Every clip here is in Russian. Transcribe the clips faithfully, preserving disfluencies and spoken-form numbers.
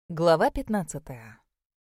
Глава пятнадцатая.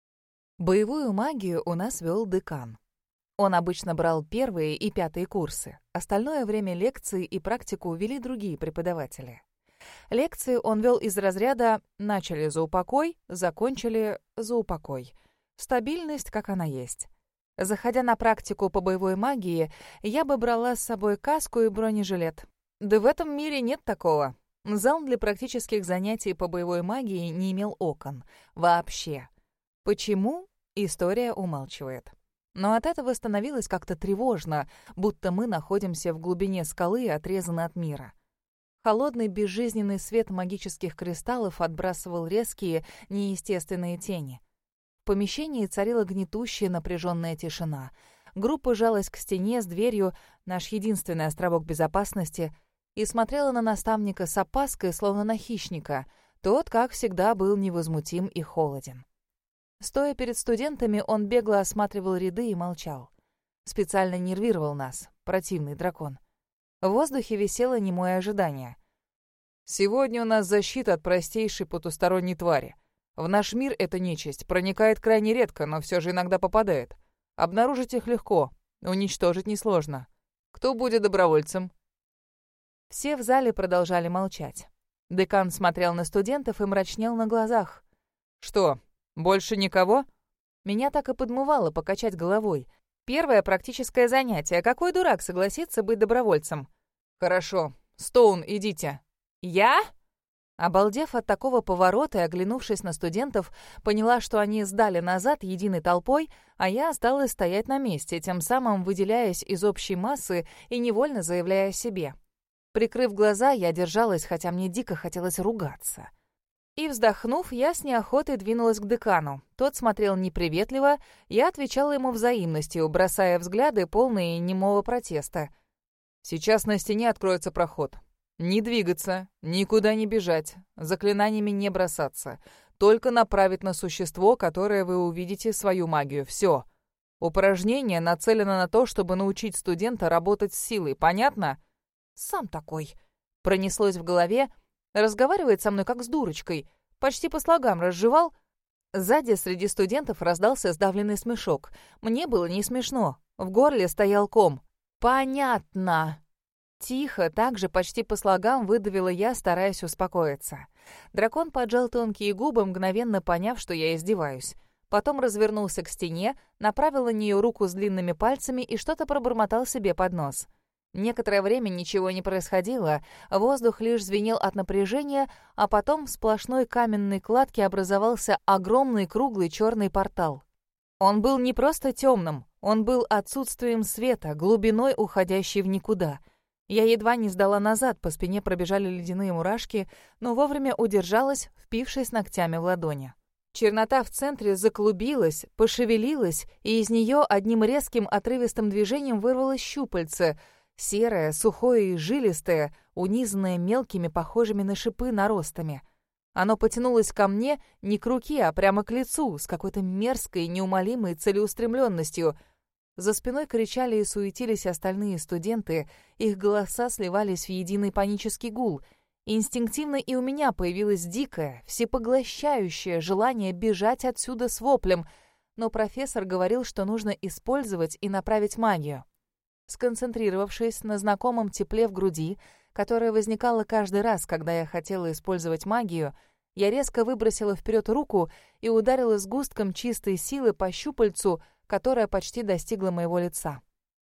Боевую магию у нас вел декан. Он обычно брал первые и пятые курсы. Остальное время лекции и практику вели другие преподаватели. Лекции он вел из разряда «начали за упокой, закончили за упокой». Стабильность, как она есть. Заходя на практику по боевой магии, я бы брала с собой каску и бронежилет. Да в этом мире нет такого. Зал для практических занятий по боевой магии не имел окон. Вообще. Почему? История умалчивает. Но от этого становилось как-то тревожно, будто мы находимся в глубине скалы и отрезаны от мира. Холодный безжизненный свет магических кристаллов отбрасывал резкие, неестественные тени. В помещении царила гнетущая напряженная тишина. Группа жалась к стене с дверью, наш единственный островок безопасности — и смотрела на наставника с опаской, словно на хищника. Тот, как всегда, был невозмутим и холоден. Стоя перед студентами, он бегло осматривал ряды и молчал. Специально нервировал нас, противный дракон. В воздухе висело немое ожидание. «Сегодня у нас защита от простейшей потусторонней твари. В наш мир эта нечисть проникает крайне редко, но все же иногда попадает. Обнаружить их легко, уничтожить несложно. Кто будет добровольцем?» Все в зале продолжали молчать. Декан смотрел на студентов и мрачнел на глазах. «Что, больше никого?» Меня так и подмывало покачать головой. Первое практическое занятие. Какой дурак согласится быть добровольцем? «Хорошо. Стоун, идите». «Я?» Обалдев от такого поворота и оглянувшись на студентов, поняла, что они сдали назад единой толпой, а я осталась стоять на месте, тем самым выделяясь из общей массы и невольно заявляя о себе. Прикрыв глаза, я держалась, хотя мне дико хотелось ругаться. И, вздохнув, я с неохотой двинулась к декану. Тот смотрел неприветливо, я отвечала ему взаимностью, бросая взгляды, полные немого протеста. «Сейчас на стене откроется проход. Не двигаться, никуда не бежать, заклинаниями не бросаться. Только направить на существо, которое вы увидите, свою магию. Все. Упражнение нацелено на то, чтобы научить студента работать с силой. Понятно?» «Сам такой», — пронеслось в голове, разговаривает со мной как с дурочкой, почти по слогам разжевал. Сзади среди студентов раздался сдавленный смешок. Мне было не смешно, в горле стоял ком. «Понятно». Тихо, также почти по слогам выдавила я, стараясь успокоиться. Дракон поджал тонкие губы, мгновенно поняв, что я издеваюсь. Потом развернулся к стене, направил на нее руку с длинными пальцами и что-то пробормотал себе под нос. Некоторое время ничего не происходило, воздух лишь звенел от напряжения, а потом в сплошной каменной кладке образовался огромный круглый черный портал. Он был не просто темным, он был отсутствием света, глубиной уходящей в никуда. Я едва не сдала назад, по спине пробежали ледяные мурашки, но вовремя удержалась, впившись ногтями в ладони. Чернота в центре заклубилась, пошевелилась, и из нее одним резким отрывистым движением вырвалось щупальце — серое, сухое и жилистое, унизанное мелкими, похожими на шипы, наростами. Оно потянулось ко мне не к руке, а прямо к лицу, с какой-то мерзкой, неумолимой целеустремленностью. За спиной кричали и суетились остальные студенты, их голоса сливались в единый панический гул. Инстинктивно и у меня появилось дикое, всепоглощающее желание бежать отсюда с воплем, но профессор говорил, что нужно использовать и направить магию. Сконцентрировавшись на знакомом тепле в груди, которое возникало каждый раз, когда я хотела использовать магию, я резко выбросила вперед руку и ударила сгустком чистой силы по щупальцу, которое почти достигло моего лица.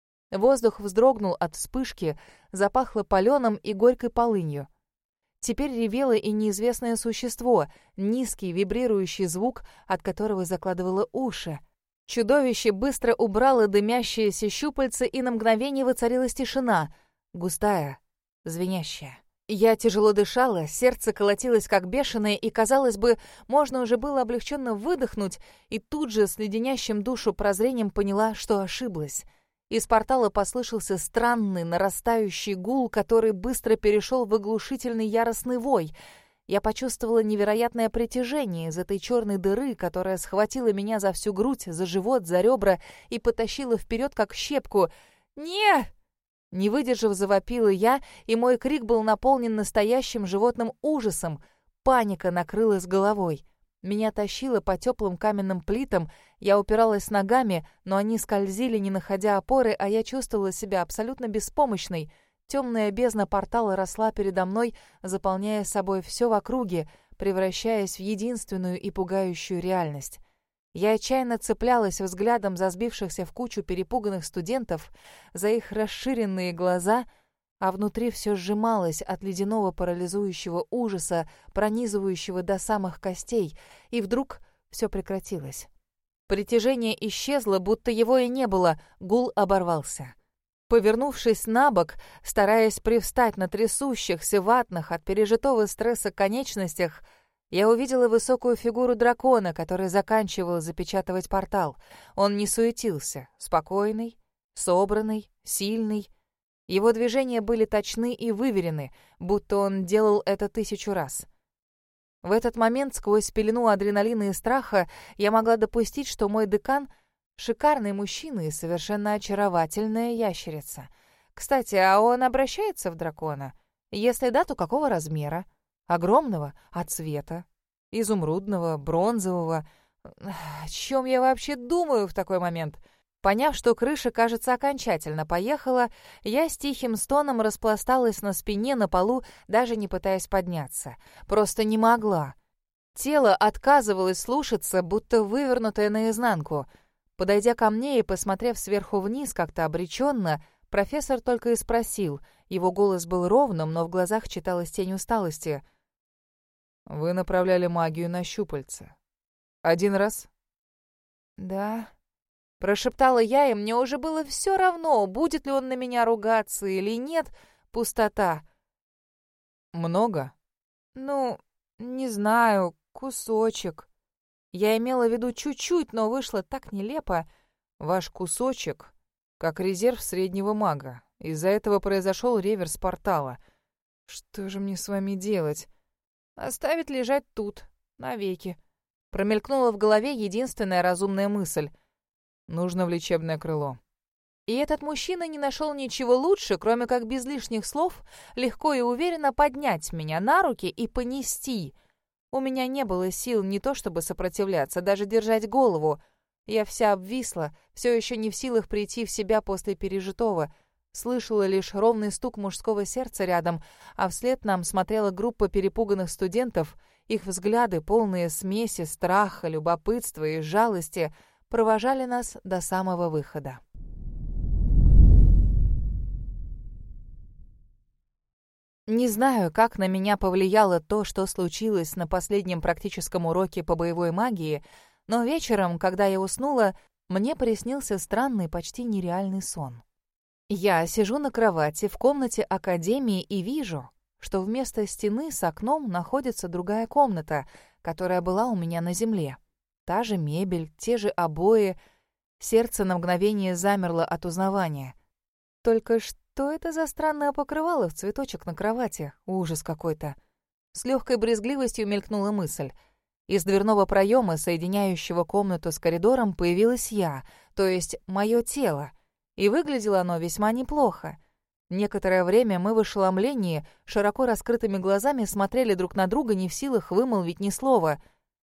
Воздух вздрогнул от вспышки, запахло паленым и горькой полынью. Теперь ревело и неизвестное существо, низкий вибрирующий звук, от которого закладывало уши. Чудовище быстро убрало дымящиеся щупальца, и на мгновение воцарилась тишина, густая, звенящая. Я тяжело дышала, сердце колотилось как бешеное, и, казалось бы, можно уже было облегченно выдохнуть, и тут же с леденящим душу прозрением поняла, что ошиблась. Из портала послышался странный нарастающий гул, который быстро перешел в оглушительный яростный вой. Я почувствовала невероятное притяжение из этой черной дыры, которая схватила меня за всю грудь, за живот, за ребра и потащила вперед, как щепку. «Не!» Не выдержав, завопила я, и мой крик был наполнен настоящим животным ужасом. Паника накрылась головой. Меня тащило по теплым каменным плитам, я упиралась ногами, но они скользили, не находя опоры, а я чувствовала себя абсолютно беспомощной. Темная бездна портала росла передо мной, заполняя собой все в округе, превращаясь в единственную и пугающую реальность. Я отчаянно цеплялась взглядом за сбившихся в кучу перепуганных студентов, за их расширенные глаза, а внутри все сжималось от ледяного парализующего ужаса, пронизывающего до самых костей, и вдруг все прекратилось. Притяжение исчезло, будто его и не было, гул оборвался. Повернувшись на бок, стараясь привстать на трясущихся, ватных от пережитого стресса конечностях, я увидела высокую фигуру дракона, который заканчивал запечатывать портал. Он не суетился, спокойный, собранный, сильный. Его движения были точны и выверены, будто он делал это тысячу раз. В этот момент, сквозь пелену адреналина и страха, я могла допустить, что мой декан — шикарный мужчина и совершенно очаровательная ящерица. Кстати, а он обращается в дракона? Если да, то какого размера? Огромного? А цвета? Изумрудного? Бронзового? О чем я вообще думаю в такой момент? Поняв, что крыша, кажется, окончательно поехала, я с тихим стоном распласталась на спине на полу, даже не пытаясь подняться. Просто не могла. Тело отказывалось слушаться, будто вывернутое наизнанку. Подойдя ко мне и посмотрев сверху вниз как-то обреченно, профессор только и спросил. Его голос был ровным, но в глазах читалась тень усталости. «Вы направляли магию на щупальца. Один раз?» «Да», — прошептала я, и мне уже было все равно, будет ли он на меня ругаться или нет. Пустота. «Много?» «Ну, не знаю, кусочек». Я имела в виду чуть-чуть, но вышло так нелепо. «Ваш кусочек как резерв среднего мага. Из-за этого произошел реверс портала. Что же мне с вами делать?» «Оставить лежать тут, навеки». Промелькнула в голове единственная разумная мысль. «Нужно в лечебное крыло». И этот мужчина не нашел ничего лучше, кроме как без лишних слов легко и уверенно поднять меня на руки и понести. У меня не было сил не то чтобы сопротивляться, даже держать голову. Я вся обвисла, все еще не в силах прийти в себя после пережитого. Слышала лишь ровный стук мужского сердца рядом, а вслед нам смотрела группа перепуганных студентов. Их взгляды, полные смеси страха, любопытства и жалости, провожали нас до самого выхода. Не знаю, как на меня повлияло то, что случилось на последнем практическом уроке по боевой магии, но вечером, когда я уснула, мне приснился странный, почти нереальный сон. Я сижу на кровати в комнате академии и вижу, что вместо стены с окном находится другая комната, которая была у меня на земле. Та же мебель, те же обои. Сердце на мгновение замерло от узнавания. Только что это за странное покрывало в цветочек на кровати? Ужас какой-то. С легкой брезгливостью мелькнула мысль. Из дверного проема, соединяющего комнату с коридором, появилась я, то есть мое тело. И выглядело оно весьма неплохо. Некоторое время мы в ошеломлении, широко раскрытыми глазами смотрели друг на друга, не в силах вымолвить ни слова.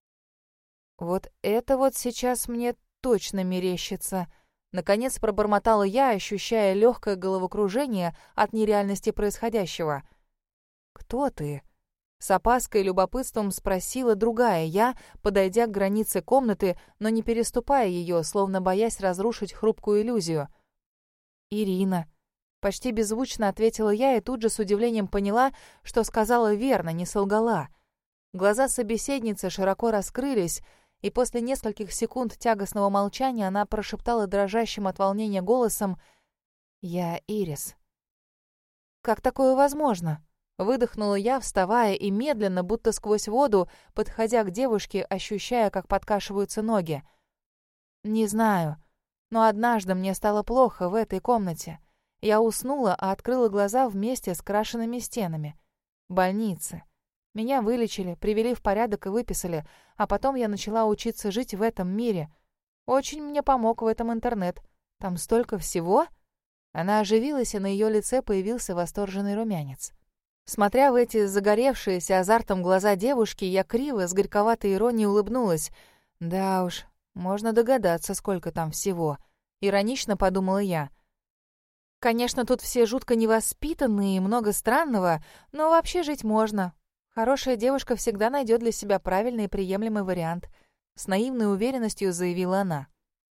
«Вот это вот сейчас мне точно мерещится», — наконец пробормотала я, ощущая легкое головокружение от нереальности происходящего. «Кто ты?» — с опаской и любопытством спросила другая я, подойдя к границе комнаты, но не переступая ее, словно боясь разрушить хрупкую иллюзию. «Ирина», — почти беззвучно ответила я и тут же с удивлением поняла, что сказала верно, не солгала. Глаза собеседницы широко раскрылись, и после нескольких секунд тягостного молчания она прошептала дрожащим от волнения голосом: «Я Ирис». «Как такое возможно?» — выдохнула я, вставая и медленно, будто сквозь воду, подходя к девушке, ощущая, как подкашиваются ноги. «Не знаю, но однажды мне стало плохо в этой комнате. Я уснула, а открыла глаза вместе с крашенными стенами. Больницы. Меня вылечили, привели в порядок и выписали, а потом я начала учиться жить в этом мире. Очень мне помог в этом интернет. Там столько всего». Она оживилась, и на ее лице появился восторженный румянец. Смотря в эти загоревшиеся азартом глаза девушки, я криво, с горьковатой иронией улыбнулась. Да уж, можно догадаться, сколько там всего. Иронично подумала я. Конечно, тут все жутко невоспитанные и много странного, но вообще жить можно. Хорошая девушка всегда найдет для себя правильный и приемлемый вариант. С наивной уверенностью заявила она.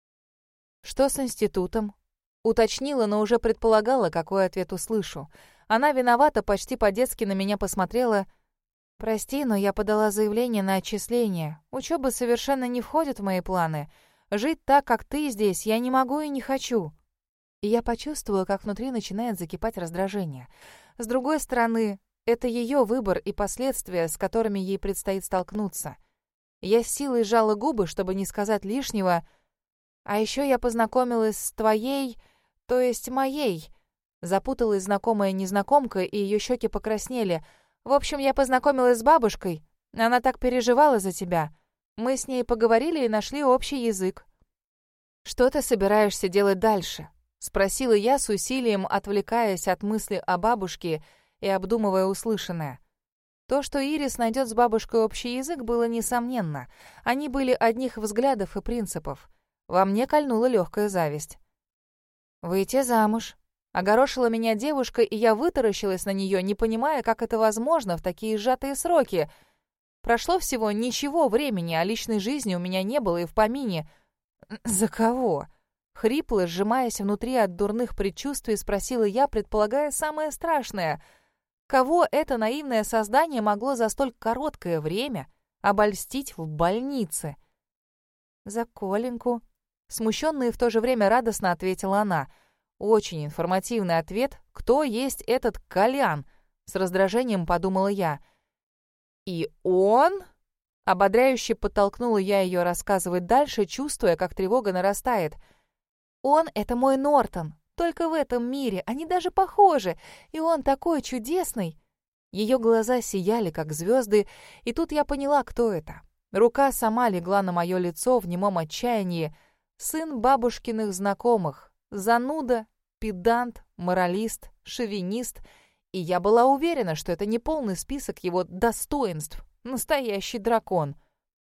Что с институтом? Уточнила, но уже предполагала, какой ответ услышу. Она виновата, почти по-детски на меня посмотрела. «Прости, но я подала заявление на отчисление. Учеба совершенно не входит в мои планы. Жить так, как ты здесь, я не могу и не хочу». И я почувствовала, как внутри начинает закипать раздражение. С другой стороны, это ее выбор и последствия, с которыми ей предстоит столкнуться. Я с силой сжала губы, чтобы не сказать лишнего. «А еще я познакомилась с твоей, то есть моей». Запуталась знакомая незнакомка, и ее щеки покраснели. «В общем, я познакомилась с бабушкой. Она так переживала за тебя. Мы с ней поговорили и нашли общий язык». «Что ты собираешься делать дальше?» — спросила я с усилием, отвлекаясь от мысли о бабушке и обдумывая услышанное. То, что Ирис найдет с бабушкой общий язык, было несомненно. Они были одних взглядов и принципов. Во мне кольнула легкая зависть. «Выйти замуж». Огорошила меня девушка, и я вытаращилась на нее, не понимая, как это возможно в такие сжатые сроки. Прошло всего ничего времени, а личной жизни у меня не было и в помине. «За кого?» Хрипло, сжимаясь внутри от дурных предчувствий, спросила я, предполагая самое страшное. Кого это наивное создание могло за столь короткое время обольстить в больнице? «За Коленьку», — смущенно и в то же время радостно ответила она. Очень информативный ответ. Кто есть этот Колян? С раздражением подумала я. И он? Ободряюще подтолкнула я ее рассказывать дальше, чувствуя, как тревога нарастает. Он — это мой Нортон. Только в этом мире. Они даже похожи. И он такой чудесный. Ее глаза сияли, как звезды, и тут я поняла, кто это. Рука сама легла на мое лицо в немом отчаянии. Сын бабушкиных знакомых. Зануда, педант, моралист, шовинист. И я была уверена, что это не полный список его достоинств. Настоящий дракон.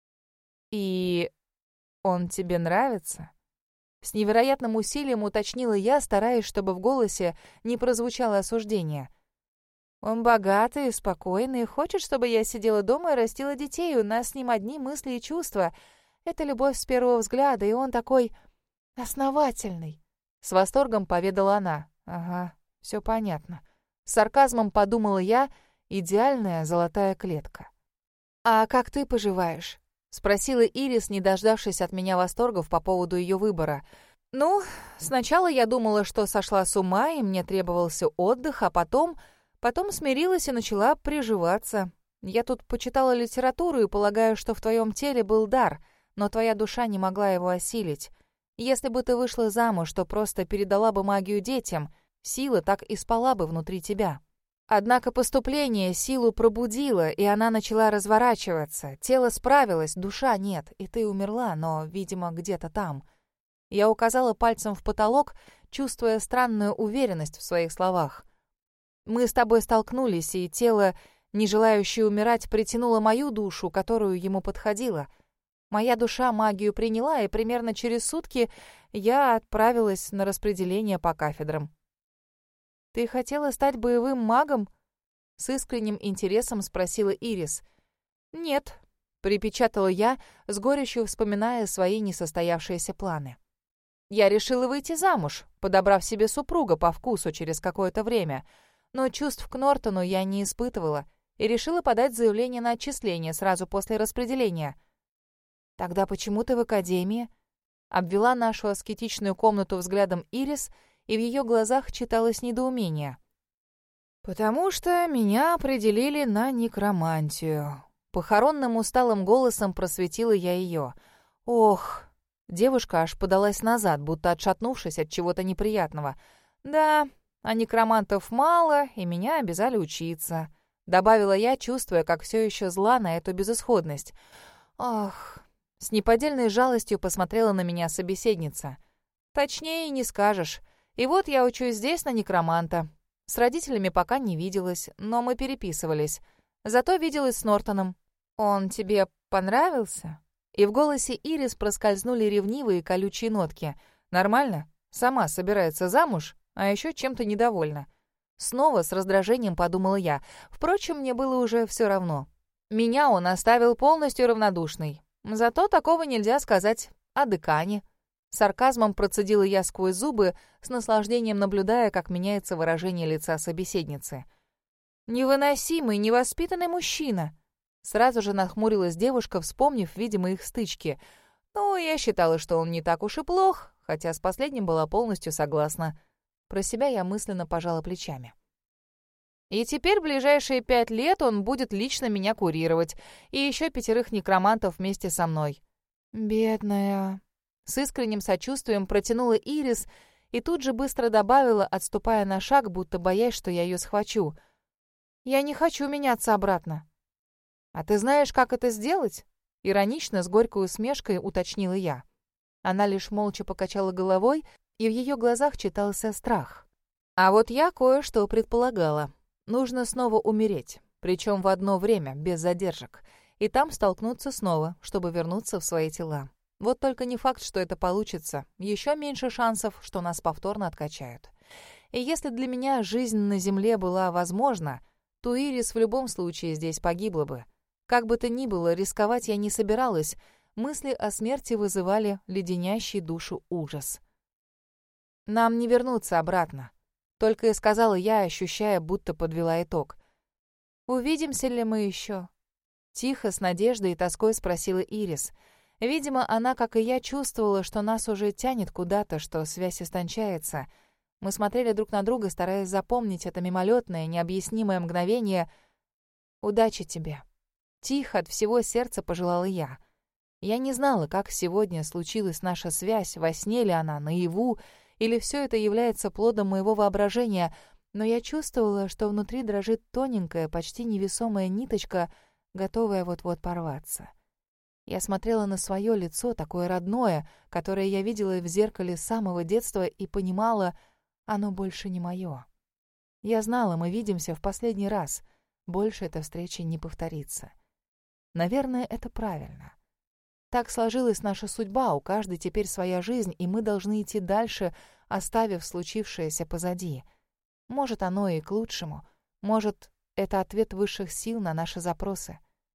«И он тебе нравится?» С невероятным усилием уточнила я, стараясь, чтобы в голосе не прозвучало осуждение. «Он богатый и спокойный, хочет, чтобы я сидела дома и растила детей. У нас с ним одни мысли и чувства. Это любовь с первого взгляда, и он такой основательный». С восторгом поведала она. «Ага, все понятно». С сарказмом подумала я, идеальная золотая клетка. «А как ты поживаешь?» — спросила Ирис, не дождавшись от меня восторгов по поводу ее выбора. «Ну, сначала я думала, что сошла с ума, и мне требовался отдых, а потом... Потом смирилась и начала приживаться. Я тут почитала литературу и полагаю, что в твоем теле был дар, но твоя душа не могла его осилить. Если бы ты вышла замуж, то просто передала бы магию детям, сила так и спала бы внутри тебя. Однако поступление силу пробудило, и она начала разворачиваться. Тело справилось, душа нет, и ты умерла, но, видимо, где-то там». Я указала пальцем в потолок, чувствуя странную уверенность в своих словах. «Мы с тобой столкнулись, и тело, не желающее умирать, притянуло мою душу, которую ему подходила. Моя душа магию приняла, и примерно через сутки я отправилась на распределение по кафедрам». «Ты хотела стать боевым магом?» — с искренним интересом спросила Ирис. «Нет», — припечатала я, с горечью вспоминая свои несостоявшиеся планы. «Я решила выйти замуж, подобрав себе супруга по вкусу через какое-то время, но чувств к Нортону я не испытывала и решила подать заявление на отчисление сразу после распределения». «Тогда почему ты в академии?» — обвела нашу аскетичную комнату взглядом Ирис, и в ее глазах читалось недоумение. «Потому что меня определили на некромантию». Похоронным усталым голосом просветила я ее. «Ох!» Девушка аж подалась назад, будто отшатнувшись от чего-то неприятного. «Да, а некромантов мало, и меня обязали учиться», — добавила я, чувствуя, как все еще зла на эту безысходность. «Ах!» С неподдельной жалостью посмотрела на меня собеседница. «Точнее не скажешь. И вот я учусь здесь на некроманта. С родителями пока не виделась, но мы переписывались. Зато виделась с Нортоном. Он тебе понравился?» И в голосе Ирис проскользнули ревнивые колючие нотки. «Нормально? Сама собирается замуж, а еще чем-то недовольна». Снова с раздражением подумала я. Впрочем, мне было уже все равно. Меня он оставил полностью равнодушной. Зато такого нельзя сказать о декане. Сарказмом процедила я сквозь зубы, с наслаждением наблюдая, как меняется выражение лица собеседницы. «Невыносимый, невоспитанный мужчина!» Сразу же нахмурилась девушка, вспомнив, видимо, их стычки. Ну, я считала, что он не так уж и плох, хотя с последним была полностью согласна. Про себя я мысленно пожала плечами. И теперь ближайшие пять лет он будет лично меня курировать, и еще пятерых некромантов вместе со мной. «Бедная...» С искренним сочувствием протянула Ирис и тут же быстро добавила, отступая на шаг, будто боясь, что я ее схвачу. «Я не хочу меняться обратно». «А ты знаешь, как это сделать?» Иронично, с горькой усмешкой уточнила я. Она лишь молча покачала головой, и в ее глазах читался страх. А вот я кое-что предполагала. Нужно снова умереть, причем в одно время, без задержек, и там столкнуться снова, чтобы вернуться в свои тела. Вот только не факт, что это получится. Еще меньше шансов, что нас повторно откачают. И если для меня жизнь на Земле была возможна, то Ирис в любом случае здесь погибла бы. Как бы то ни было, рисковать я не собиралась. Мысли о смерти вызывали леденящий душу ужас. «Нам не вернуться обратно», — только и сказала я, ощущая, будто подвела итог. «Увидимся ли мы еще?» Тихо, с надеждой и тоской спросила Ирис. Видимо, она, как и я, чувствовала, что нас уже тянет куда-то, что связь истончается. Мы смотрели друг на друга, стараясь запомнить это мимолетное, необъяснимое мгновение. «Удачи тебе!» Тихо, от всего сердца пожелала я. Я не знала, как сегодня случилась наша связь, во сне ли она, наяву, или все это является плодом моего воображения, но я чувствовала, что внутри дрожит тоненькая, почти невесомая ниточка, готовая вот-вот порваться. Я смотрела на свое лицо, такое родное, которое я видела в зеркале с самого детства, и понимала, оно больше не мое. Я знала, мы видимся в последний раз. Больше эта встреча не повторится. Наверное, это правильно. Так сложилась наша судьба, у каждой теперь своя жизнь, и мы должны идти дальше, оставив случившееся позади. Может, оно и к лучшему. Может, это ответ высших сил на наши запросы.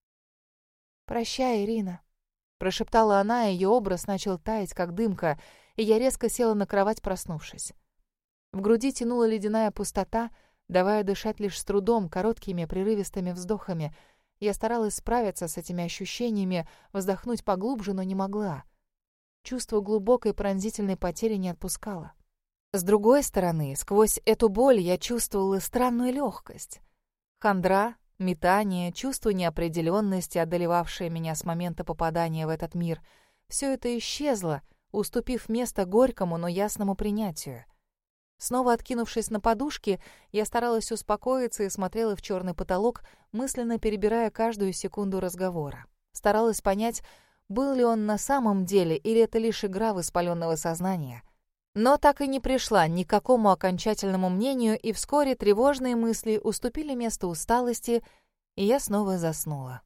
«Прощай, Ирина», — прошептала она, и ее образ начал таять, как дымка, и я резко села на кровать, проснувшись. В груди тянула ледяная пустота, давая дышать лишь с трудом, короткими прерывистыми вздохами. Я старалась справиться с этими ощущениями, вздохнуть поглубже, но не могла. Чувство глубокой пронзительной потери не отпускало. С другой стороны, сквозь эту боль я чувствовала странную легкость. Хандра, метание, чувство неопределенности, одолевавшее меня с момента попадания в этот мир. Все это исчезло, уступив место горькому, но ясному принятию. Снова откинувшись на подушки, я старалась успокоиться и смотрела в черный потолок, мысленно перебирая каждую секунду разговора. Старалась понять, был ли он на самом деле или это лишь игра воспаленного сознания. Но так и не пришла ни к какому окончательному мнению, и вскоре тревожные мысли уступили место усталости, и я снова заснула.